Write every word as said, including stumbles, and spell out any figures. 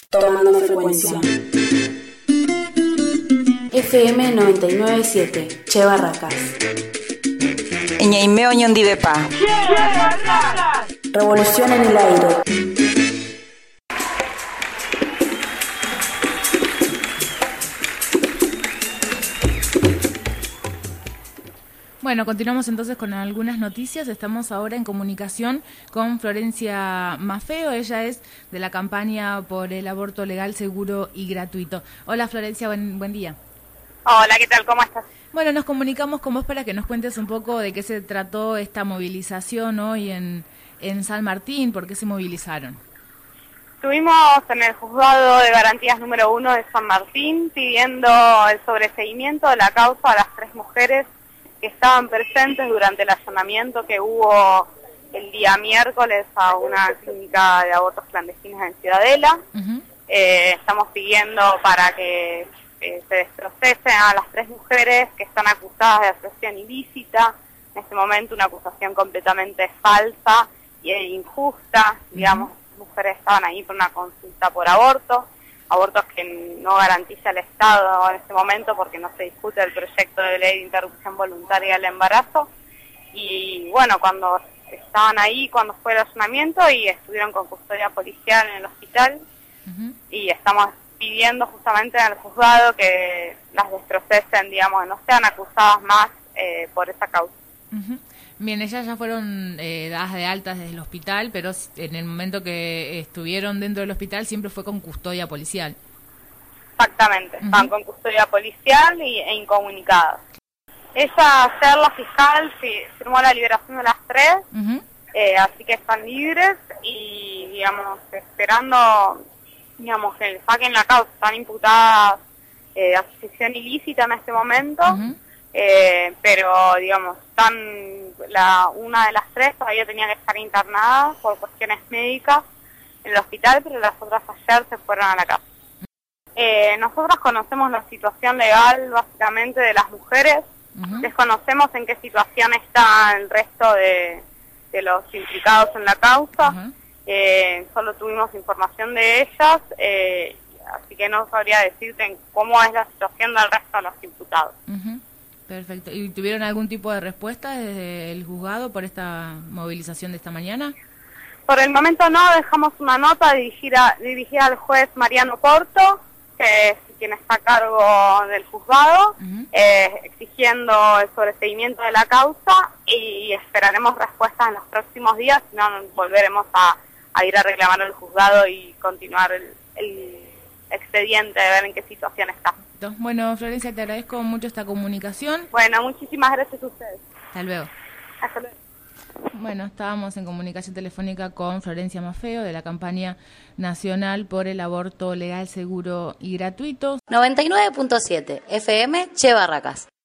Tomando frecuencia. F M noventa y nueve punto siete, Che Barracas. Ñaimeo Ñondivepa. Revolución en el aire. Bueno, continuamos entonces con algunas noticias. Estamos ahora en comunicación con Florencia Maffeo. Ella es de la campaña por el aborto legal, seguro y gratuito. Hola Florencia, buen, buen día. Hola, ¿qué tal? ¿Cómo estás? Bueno, nos comunicamos con vos para que nos cuentes un poco de qué se trató esta movilización hoy en, en San Martín, por qué se movilizaron. Estuvimos en el juzgado de garantías número uno de San Martín pidiendo el sobreseimiento de la causa a las tres mujeres que estaban presentes durante el allanamiento que hubo el día miércoles a una clínica de abortos clandestinos en Ciudadela. Uh-huh. Eh, estamos pidiendo para que eh, se desprocesen a las tres mujeres que están acusadas de asociación ilícita, en este momento una acusación completamente falsa e injusta. Uh-huh. Digamos, las mujeres estaban ahí por una consulta por aborto, abortos que no garantiza el Estado en este momento porque no se discute el proyecto de ley de interrupción voluntaria del embarazo. Y bueno, cuando estaban ahí, cuando fue el allanamiento y estuvieron con custodia policial en el hospital, uh-huh. y estamos pidiendo justamente en el juzgado que las desprocesen, digamos, que no sean acusadas más eh, por esa causa. Uh-huh. Bien, ellas ya fueron eh, dadas de alta desde el hospital, pero en el momento que estuvieron dentro del hospital siempre fue con custodia policial. Exactamente, uh-huh. Estaban con custodia policial y, e incomunicadas. Ella, ayer la fiscal firmó la liberación de las tres, uh-huh. eh, así que están libres y, digamos, esperando, digamos, que le saquen la causa. Están imputadas de eh, asociación ilícita en este momento. Uh-huh. Eh, pero digamos, están la una de las tres todavía tenía que estar internada por cuestiones médicas en el hospital, pero las otras ayer se fueron a la casa. Eh, nosotros conocemos la situación legal básicamente de las mujeres, uh-huh. desconocemos en qué situación está el resto de, de los implicados en la causa, uh-huh. eh, solo tuvimos información de ellas, eh, así que no sabría decirte cómo es la situación del resto de los imputados. Uh-huh. Perfecto. ¿Y tuvieron algún tipo de respuesta desde el juzgado por esta movilización de esta mañana? Por el momento no, dejamos una nota dirigida, dirigida al juez Mariano Porto, que es quien está a cargo del juzgado, uh-huh. eh, exigiendo el sobreseimiento de la causa y esperaremos respuestas en los próximos días, si no volveremos a, a ir a reclamar al juzgado y continuar el, el expediente de ver en qué situación está. Bueno, Florencia, te agradezco mucho esta comunicación. Bueno, muchísimas gracias a ustedes. Hasta luego. Hasta luego. Bueno, estábamos en comunicación telefónica con Florencia Maffeo de la campaña nacional por el aborto legal, seguro y gratuito. noventa y nueve punto siete F M, Che Barracas.